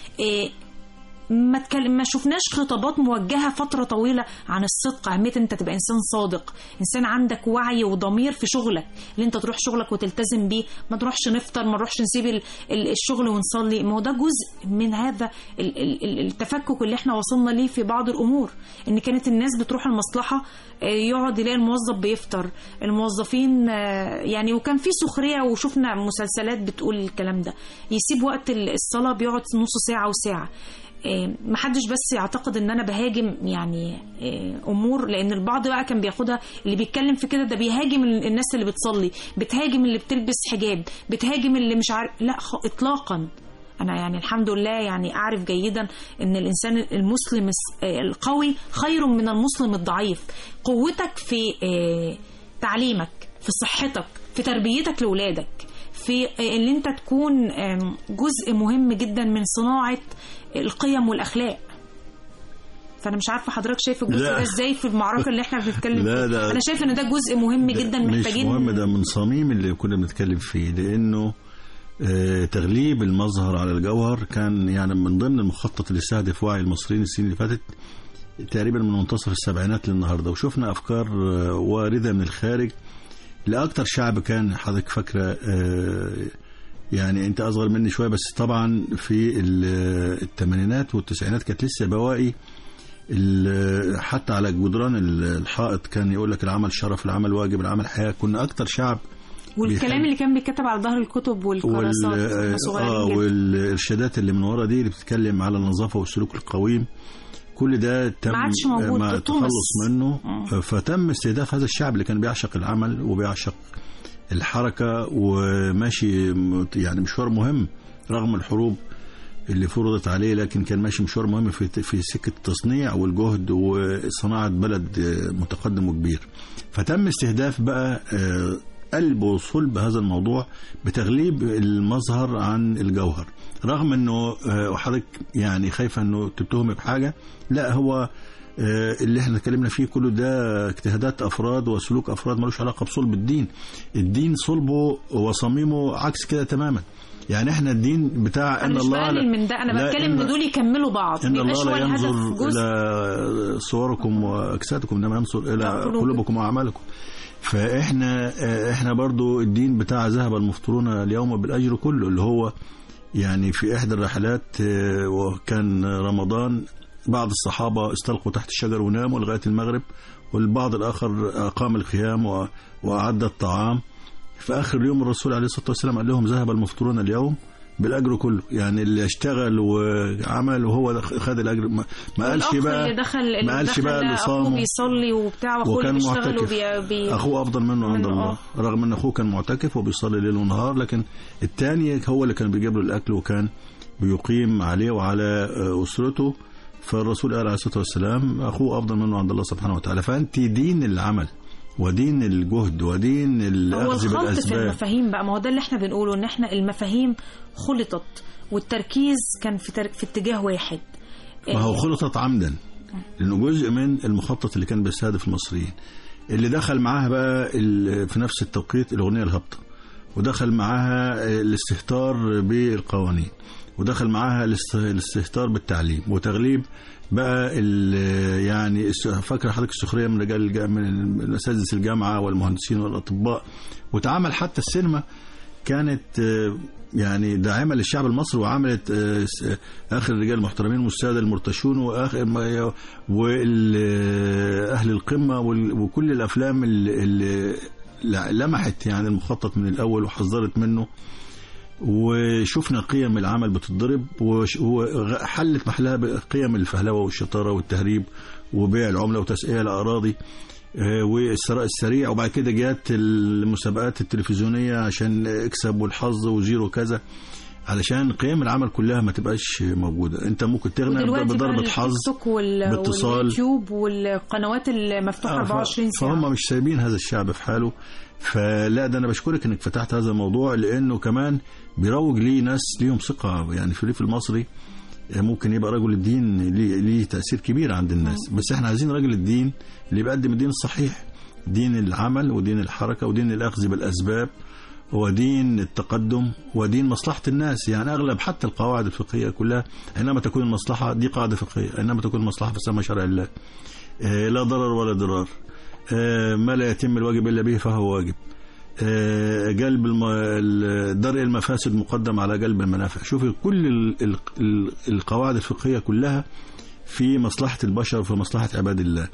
ما شفناش خطابات موجهة فترة طويلة عن الصدق، أهمية أنت تبقى إنسان صادق، إنسان عندك وعي وضمير في شغلك، اللي أنت تروح شغلك وتلتزم بيه، ما تروحش نفطر، ما نروحش نسيب الشغل ونصلي. ما هو ده جزء من هذا التفكك اللي احنا وصلنا ليه في بعض الأمور، إن كانت الناس بتروح المصلحة يقعد يلاقي الموظف بيفطر، الموظفين يعني، وكان في سخرية، وشفنا مسلسلات بتقول الكلام ده، يسيب وقت الصلاة بيقعد نص ساعة وساعة. محدش بس يعتقد ان انا بهاجم يعني امور، لان البعض بقى كان بياخدها اللي بيتكلم في كده ده بيهاجم الناس اللي بتصلي، بتهاجم اللي بتلبس حجاب، بتهاجم اللي مش عارف. لا اطلاقا. انا يعني الحمد لله يعني اعرف جيدا ان الانسان المسلم القوي خير من المسلم الضعيف. قوتك في تعليمك، في صحتك، في تربيتك لأولادك، في ان انت تكون جزء مهم جدا من صناعة القيم والأخلاق. فأنا مش عارفة حضرتك شايف الجزء ده ازاي في المعركة اللي احنا بنتكلم فيه. أنا شايف ان ده جزء مهم جدا محتاجين. مش مهم، ده من صميم اللي كنا بنتكلم فيه، لأنه تغليب المظهر على الجوهر كان يعني من ضمن المخطط اللي استهدف وعي المصريين السنين اللي فاتت تقريبا من منتصف السبعينات للنهارده. وشفنا أفكار واردة من الخارج لأكتر شعب كان حضرتك فاكرة يعني أنت أصغر مني شوية، بس طبعا في الثمانينات والتسعينات كانت لسه بواقي حتى على جدران الحائط كان يقول لك العمل شرف، العمل واجب، العمل حياة. كنا أكتر شعب. والكلام اللي كان بيتكتب على ظهر الكتب والكراسات والإرشادات اللي من ورا دي اللي بتتكلم على النظافة والسلوك القويم، كل ده تم مع التخلص منه. فتم استهداف هذا الشعب اللي كان بيعشق العمل وبيعشق الحركة وماشي يعني مشوار مهم رغم الحروب اللي فرضت عليه، لكن كان ماشي مشوار مهم في سكة التصنيع والجهد وصناعة بلد متقدم وكبير. فتم استهداف بقى قلب وصلب هذا الموضوع بتغليب المظهر عن الجوهر، رغم انه وحضرتك يعني خايفة انه تتهمي بحاجة. لا، هو اللي احنا اتكلمنا فيه كله ده اجتهادات افراد وسلوك افراد، ملوش علاقة بصلب الدين. الدين صلبه وصميمه عكس كده تماما. يعني احنا الدين بتاع ان الله من ده، انا بتكلم ان دول يكملوا بعض. ان الله لا ينظر الى صوركم واجسادكم، انما ينظر الى قلوبكم واعمالكم. فاحنا برضو الدين بتاع ذهب المفطرون اليوم بالاجر كله، اللي هو يعني في احدى الرحلات وكان رمضان، بعض الصحابه استلقوا تحت الشجر وناموا لغايه المغرب، والبعض الاخر اقام الخيام واعد الطعام. في آخر اليوم الرسول عليه الصلاة والسلام قال لهم ذهب المفطرون اليوم بالأجر كله. يعني اللي اشتغل وعمل وهو خد الأجر. ما قالش بقى اللي صام بيصلي وبتاع وأخوه بيشتغل أخوه أفضل منه عند الله، رغم أن أخوه كان معتكف وبيصلي ليل ونهار، لكن الثاني هو اللي كان بيجيب له الأكل وكان بيقيم عليه وعلى أسرته. فالرسول قال عليه الصلاة والسلام أخوه أفضل منه عند الله سبحانه وتعالى. فأنت دين العمل ودين الجهد ودين الأخذ بالأسباب. هو الخلط في المفاهيم بقى، ما هو ده اللي احنا بنقوله، ان احنا المفاهيم خلطت والتركيز كان في اتجاه واحد. ما هو خلطت عمدا، لأنه جزء من المخطط اللي كان بيستهدف المصريين. اللي دخل معاها بقى في نفس التوقيت الأغنية الهابطة، ودخل معاها الاستهتار بالقوانين، ودخل معاها الاستهتار بالتعليم وتغليب بقى يعني فاكر حضرتك السخريه من رجال من اساتذه الجامعه والمهندسين والاطباء. وتعامل حتى السينما كانت يعني داعمه للشعب المصري، وعملت اخر الرجال المحترمين والساده المرتشون واهل القمه وكل الافلام اللي لمحت يعني المخطط من الاول وحذرت منه. وشفنا قيم العمل بتتضرب وحلت محلها بقيم الفهلوه والشطاره والتهريب وبيع العمله وتسقيه الاراضي والثراء السريع. وبعد كده جات المسابقات التلفزيونيه عشان اكسب والحظ وزيرو كذا، علشان قيم العمل كلها ما تبقاش موجوده. انت ممكن تغنى بضربه حظ باتصال واليوتيوب والقنوات المفتوحه 24 ساعه. فهم مش سايبين هذا الشعب في حاله. فلا، ده انا بشكرك انك فتحت هذا الموضوع، لانه كمان بيروج ليه ناس ليهم ثقه. يعني في الريف المصري ممكن يبقى رجل الدين ليه تاثير كبير عند الناس، بس احنا عايزين رجل الدين اللي بيقدم الدين الصحيح، دين العمل ودين الحركه ودين الاخذ بالاسباب ودين التقدم ودين مصلحه الناس. يعني اغلب حتى القواعد الفقهيه كلها انما تكون المصلحه، دي قاعده فقهيه، انما تكون المصلحه في سمى شرع الله، لا ضرر ولا ضرار، ما لا يتم الواجب إلا به فهو واجب، جلب درء المفاسد مقدم على جلب المنافع. شوفي كل القواعد الفقهية كلها في مصلحة البشر وفي مصلحة عباد الله.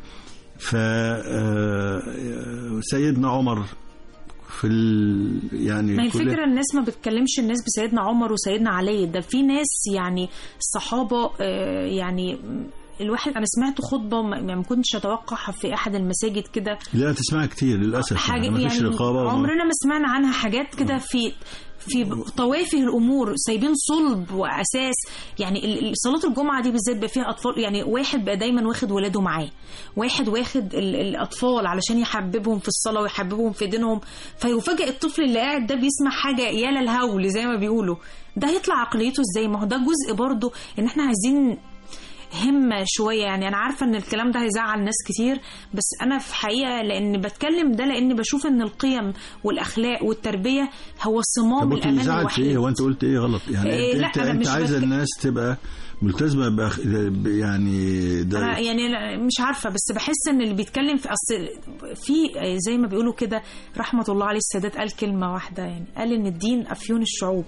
فسيدنا عمر في يعني ما الفكرة الناس ما بتكلمش الناس بسيدنا عمر وسيدنا علي، ده في ناس يعني الصحابة يعني الواحد أنا سمعت خطبة ما كنتش أتوقعها في أحد المساجد كده. لا تسمع كتير للأسف، حاجة ما فيش رقابة، عمرنا ما سمعنا عنها حاجات كده في طوافه الأمور سايبين صلب وأساس. يعني صلاة الجمعة دي بالذات بقى فيها أطفال، يعني واحد بقى دايما واخد ولاده معاه، واخد الأطفال علشان يحببهم في الصلاة ويحببهم في دينهم. فيفاجئ الطفل اللي قاعد ده بيسمع حاجة يا للهول زي ما بيقولوا، ده هيطلع عقليته ازاي؟ ما هو ده جزء برضو ان احنا عايزين همة شوية. يعني أنا عارفة إن الكلام ده هيزعل ناس كتير، بس أنا في حقيقة لأن بتكلم ده لأن بشوف إن القيم والأخلاق والتربية هو صمام الأمان الوحيد. إيه وأنت قلت إيه غلط؟ يعني أنت عايزة الناس تبقى ملتزمة يعني ده أنا يعني مش عارفة، بس بحس إن اللي بيتكلم في زي ما بيقولوا كده رحمة الله عليه السادات قال كلمة واحدة، يعني قال إن الدين أفيون الشعوب.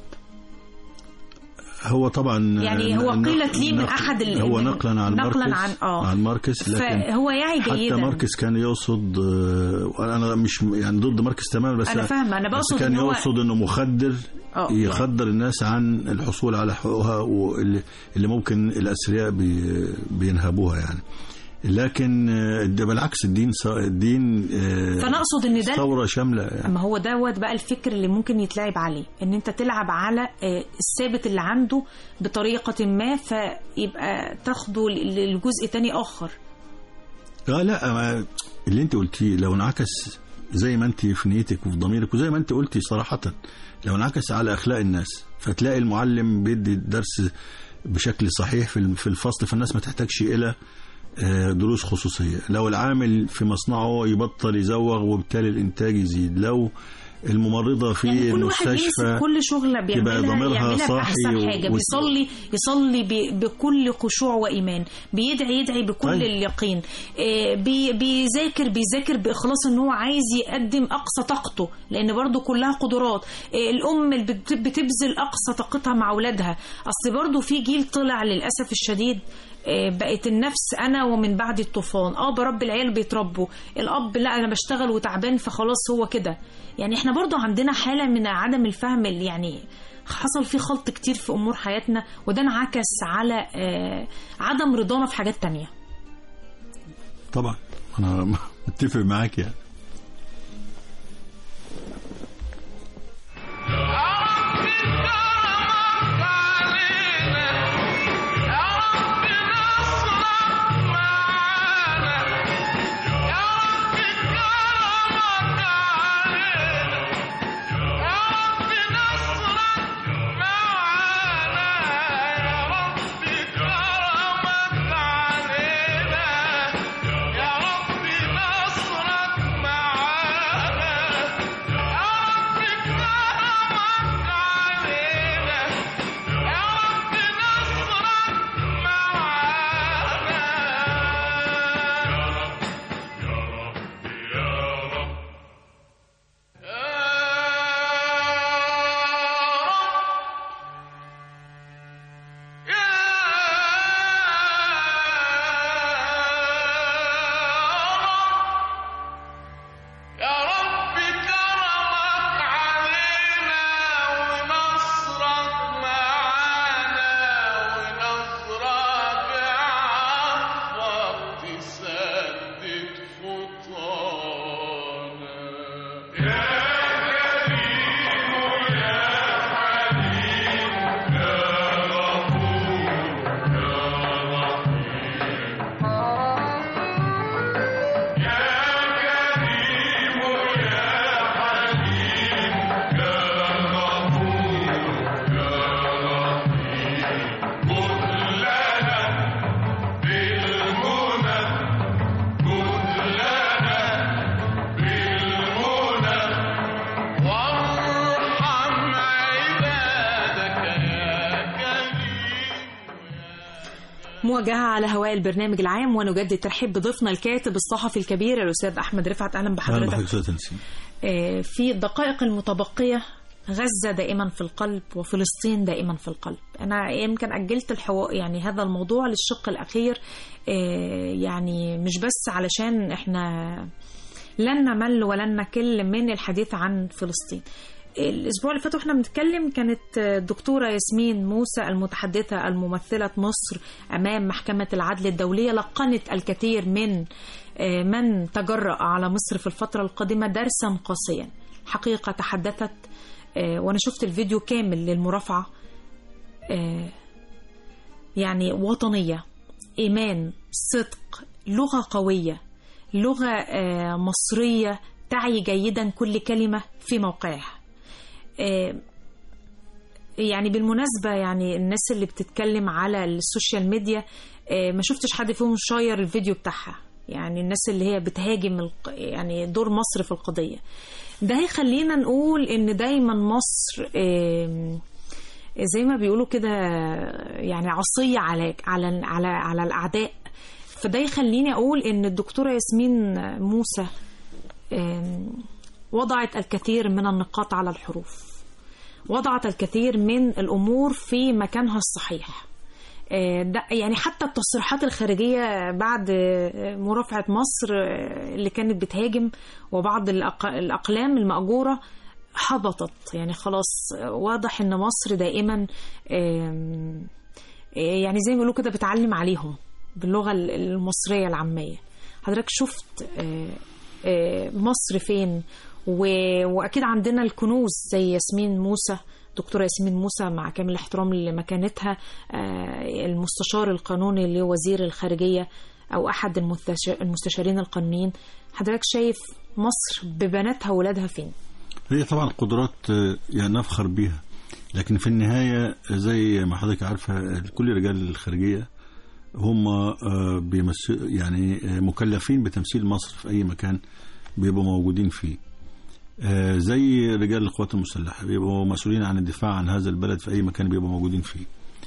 هو طبعا يعني هو قيلت لي من احد هو نقلا عن ماركس، لكن هو يعي جيدا. حتى ماركس كان يقصد، انا مش يعني ضد ماركس تماما، بس انا فاهمه، انا بقصد كان يقصد انه مخدر يخدر الناس عن الحصول على حقوقها واللي ممكن الاثرياء بينهبوها. يعني لكن ده بالعكس الدين فانا اقصد ان ده ثوره شامله يعني. اما هو دوت بقى الفكر اللي ممكن يتلعب عليه، ان انت تلعب على الثابت اللي عنده بطريقه ما فيبقى تاخده لجزء تاني اخر. لا اللي انت قلتيه لو انعكس زي ما انت في نيتك وفي ضميرك وزي ما انت قلتي صراحه، لو انعكس على اخلاق الناس فتلاقي المعلم بيدي الدرس بشكل صحيح في الفصل، فالناس ما تحتاجش الى دروس خصوصيه. لو العامل في مصنعه يبطل يزوغ وبالتالي الانتاج يزيد. لو الممرضه في يعني المستشفى كل شغله بيعملها صاحي بأحسن حاجه، يصلي بكل خشوع وايمان، يدعي بكل طيب. اليقين، بيذاكر باخلاص ان هو عايز يقدم اقصى طاقته، لان برضو كلها قدرات. الام اللي بتبذل اقصى طاقتها مع اولادها. اصل برضو في جيل طلع للاسف الشديد بقت النفس انا ومن بعد الطوفان. برب العيال بيتربوا، الاب لا انا بشتغل وتعبان فخلاص هو كده. يعني احنا برضو عندنا حالة من عدم الفهم، يعني حصل فيه خلط كتير في امور حياتنا، وده انعكس على عدم رضانا في حاجات تانية. طبعا انا متفق معاك يعني. مواجهة على هواء البرنامج العام، ونجدد ترحيب بضيفنا الكاتب الصحفي الكبير الأستاذ أحمد رفعت. أهلا بحضرتك. في الدقائق المتبقية، غزة دائما في القلب وفلسطين دائما في القلب. أنا يمكن أجلت يعني هذا الموضوع للشق الأخير، يعني مش بس علشان إحنا لن نمل ولن نكل من الحديث عن فلسطين. الأسبوع اللي فات واحنا بنتكلم كانت الدكتورة ياسمين موسى المتحدثة الممثلة مصر أمام محكمة العدل الدولية لقنت الكثير من تجرأ على مصر في الفترة القادمة درسا قاسيا. حقيقة تحدثت، وأنا شفت الفيديو كامل للمرافعة، يعني وطنية، إيمان، صدق، لغة قوية، لغة مصرية تعي جيدا كل كلمة في موقعها. يعني بالمناسبة يعني الناس اللي بتتكلم على السوشيال ميديا ما شفتش حد فيهم شاير الفيديو بتاعها، يعني الناس اللي هي بتهاجم يعني دور مصر في القضية. ده هيخلينا نقول ان دايما مصر زي ما بيقولوا كده يعني عصية على الأعداء. فده يخليني أقول ان الدكتورة ياسمين موسى وضعت الكثير من النقاط على الحروف، وضعت الكثير من الأمور في مكانها الصحيح. يعني حتى التصريحات الخارجية بعد مرافعة مصر اللي كانت بتهاجم، وبعض الأقلام المأجورة هبطت. يعني خلاص واضح ان مصر دائما يعني زي ما بيقولوا كده بتعلم عليهم، باللغة المصرية العامية. حضرتك شفت مصر فين؟ وأكيد عندنا الكنوز زي ياسمين موسى، دكتورة ياسمين موسى، مع كامل احترام لمكانتها، المستشار القانوني لوزير الخارجية أو أحد المستشارين القانونيين. حضرتك شايف مصر ببناتها وولادها فين؟ هي طبعا قدرات يعني نفخر بيها، لكن في النهاية زي ما حضرتك عارفة كل رجال الخارجية هم يعني مكلفين بتمثيل مصر في أي مكان بيبقوا موجودين فيه، زي رجال القوات المسلحة بيبقوا مسؤولين عن الدفاع عن هذا البلد في أي مكان بيبقوا موجودين فيه.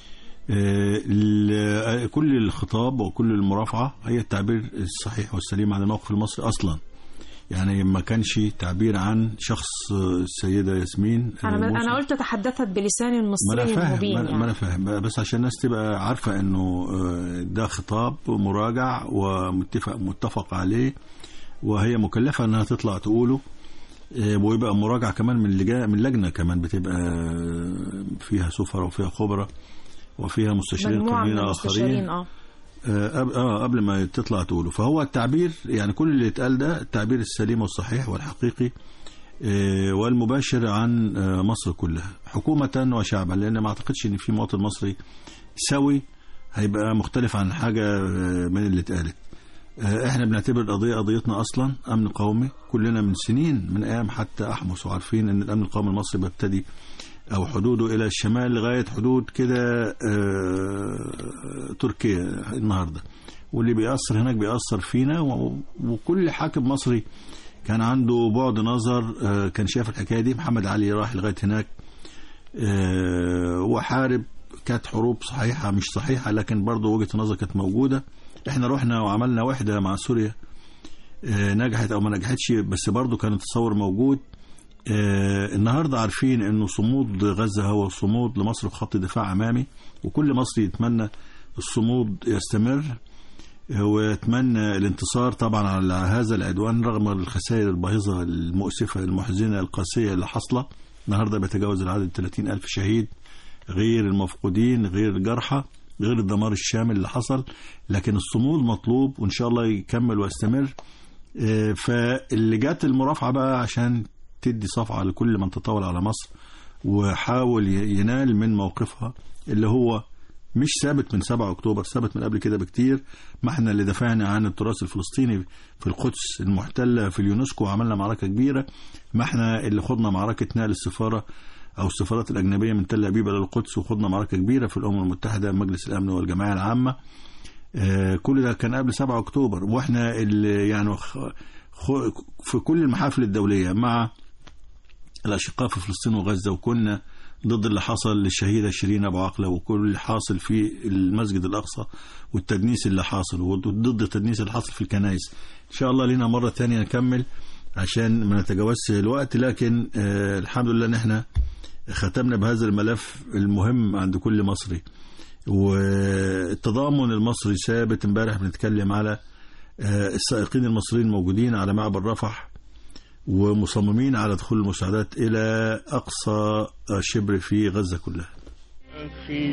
كل الخطاب وكل المرافعة هي التعبير الصحيح والسليم عن الموقف المصري أصلا، يعني ما كانش تعبير عن شخص السيدة ياسمين. أنا قلت تحدثت بلسان المصري المبين. ما أنا فاهم، بس عشان الناس تبقى عارفة إنه ده خطاب مراجع ومتفق عليه، وهي مكلفة إنها تطلع تقوله، ويبقى مراجعة كمان من لجنة كمان بتبقى فيها سفراء وفيها خبراء وفيها مستشارين قانونيين آخرين قبل ما تطلع تقوله. فهو التعبير يعني كل اللي اتقال ده التعبير السليم والصحيح والحقيقي والمباشر عن مصر كلها حكومة وشعبا، لأن ما أعتقدش إن في مواطن مصري سوي هيبقى مختلف عن حاجة من اللي اتقالت. احنا بنعتبر القضية قضيتنا أصلا أمن قومي، كلنا من سنين من أيام حتى أحمس وعارفين إن الأمن القومي المصري بيبتدي أو حدوده إلى الشمال لغاية حدود كده تركيا النهاردة، واللي بيأثر هناك بيأثر فينا. وكل حاكم مصري كان عنده بعد نظر، كان شايف الحكاية دي. محمد علي راح لغاية هناك وحارب، كانت حروب صحيحة مش صحيحة، لكن برضو وجهة النظر كانت موجودة. احنا رحنا وعملنا وحدة مع سوريا، نجحت أو ما نجحتش، بس برضو كان التصور موجود. النهاردة عارفين انه صمود غزة هو صمود لمصر في خط دفاع امامي، وكل مصري يتمنى الصمود يستمر ويتمنى الانتصار طبعا على هذا العدوان رغم الخسائر الباهظة المؤسفة المحزنة القاسية اللي حصلة. النهاردة بيتجاوز العدد 30,000 شهيد، غير المفقودين، غير الجرحى، غير الدمار الشامل اللي حصل، لكن الصمود مطلوب وإن شاء الله يكمل ويستمر. فاللي جات المرافعة بقى عشان تدي صفعة لكل من تطاول على مصر وحاول ينال من موقفها اللي هو مش ثابت من 7 أكتوبر، ثابت من قبل كده بكتير. ما احنا اللي دفعنا عن التراث الفلسطيني في القدس المحتلة في اليونسكو وعملنا معركة كبيرة. ما احنا اللي خضنا معركة نقل السفارة أو السفارات الأجنبية من تل أبيب إلى القدس، وخضنا معركة كبيرة في الأمم المتحدة مجلس الأمن والجمعية العامة. كل ده كان قبل 7 أكتوبر، واحنا اللي يعني في كل المحافل الدولية مع الأشقاء في فلسطين وغزة، وكنا ضد اللي حصل للشهيدة شيرين أبو عقلة وكل اللي حاصل في المسجد الأقصى والتدنيس اللي حاصل، وضد التدنيس اللي حاصل في الكنائس. إن شاء الله لنا مرة تانية نكمل عشان ما نتجاوزش الوقت، لكن الحمد لله إن احنا ختمنا بهذا الملف المهم عند كل مصري. والتضامن المصري ثابت. امبارح بنتكلم على السائقين المصريين الموجودين على معبر رفح ومصممين على دخول المساعدات إلى أقصى شبر في غزة كلها. أخي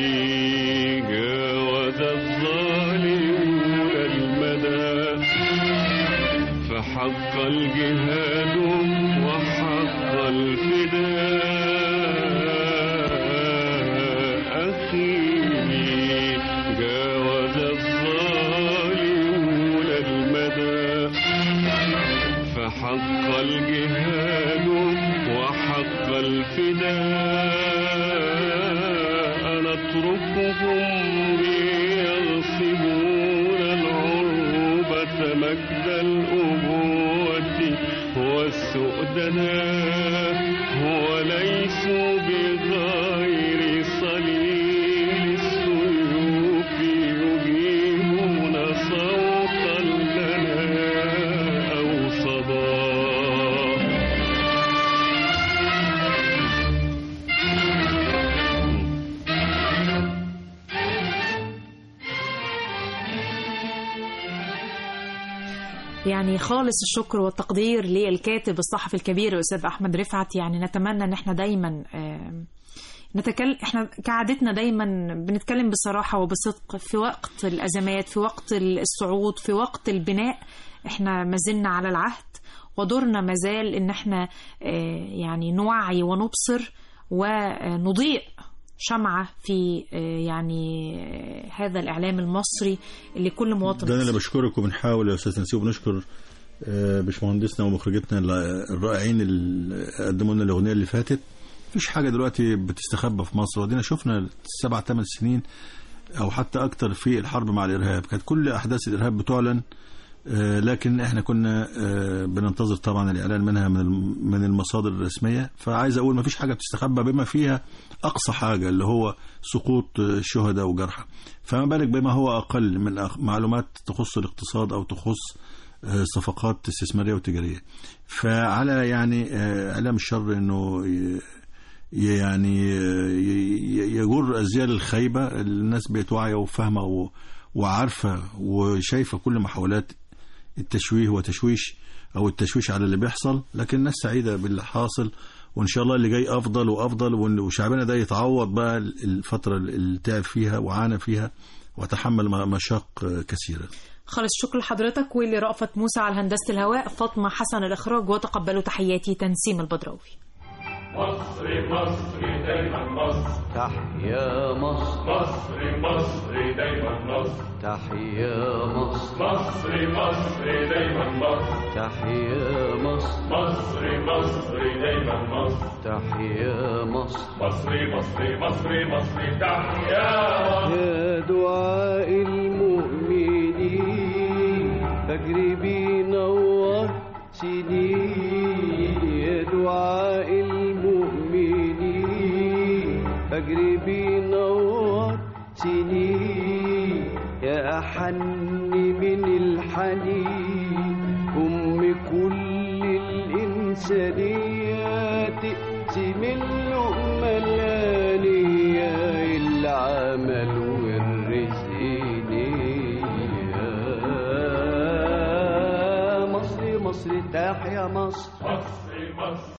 جاوز الظالمون المدى فحق الجهاد وحق الفداء. أخي جاوز الظالمون المدى فحق الجهاد وحق الفداء. نتركهم يغصبون العروبة مجد الأبوة والسؤدناء وليسوا بغير صليل السيوف يجيبون صوتا لنا أو صدى. يعني خالص الشكر والتقدير للكاتب الصحفي الكبير الأستاذ أحمد رفعت. يعني نتمنى أن احنا دايما احنا كعادتنا دايما بنتكلم بصراحة وبصدق. في وقت الأزمات، في وقت الصعود، في وقت البناء، احنا ما زلنا على العهد، ودورنا مازال ان احنا يعني نوعي ونبصر ونضيء شمعة في يعني هذا الإعلام المصري لكل مواطن. ده أنا اللي بشكرك، وبنحاول يا أستاذ نسيب ونشكر باشمهندسنا ومخرجتنا الرائعين اللي قدموا لنا الأغنية اللي فاتت. مفيش حاجة دلوقتي بتستخبى في مصر، ودينا شفنا 7-8 سنين أو حتى أكتر في الحرب مع الإرهاب، كانت كل أحداث الإرهاب بتعلن، لكن احنا كنا بننتظر طبعا الإعلان منها من المصادر الرسمية. فعايز أقول مفيش حاجة بتستخبى بما فيها أقصى حاجة اللي هو سقوط شهداء وجرحى، فما بالك بما هو أقل من معلومات تخص الاقتصاد أو تخص صفقات استثمارية وتجارية. فعلى يعني إعلام الشر إنه يعني يجر أزيال الخيبة. الناس بقت واعية وفاهمة وعارفة وشايفة كل محاولات التشويه وتشويش أو التشويش على اللي بيحصل، لكن الناس سعيدة باللي حاصل، وإن شاء الله اللي جاي أفضل وأفضل، وشعبنا ده يتعوض بقى الفترة اللي تعب فيها وعانى فيها وتحمل مشاق كثيرة. خالص شكر لحضرتك ولرأفت موسى على هندسة الهواء، فاطمة حسن الإخراج، وتقبلوا تحياتي تنسيم البدراوي. مصر مصر دايما مصر، تحيا مصر. مصر مصر دايما مصر، تحيا مصر. مصر مصر دايما مصر، تحيا مصر. مصر مصر دايما مصر، تحيا مصر. مصر مصر مصر مصر تحيا مصر. يا دعاء المؤمنين فجر بينور سنين، يا دعاء المؤمنين فجر بينور سنين، يا أحن من الحنين أم كل الإنسانية، تقسم اللقمة الآنية العمل والرزق نية. مصر مصر تحيا مصر. مصر مصر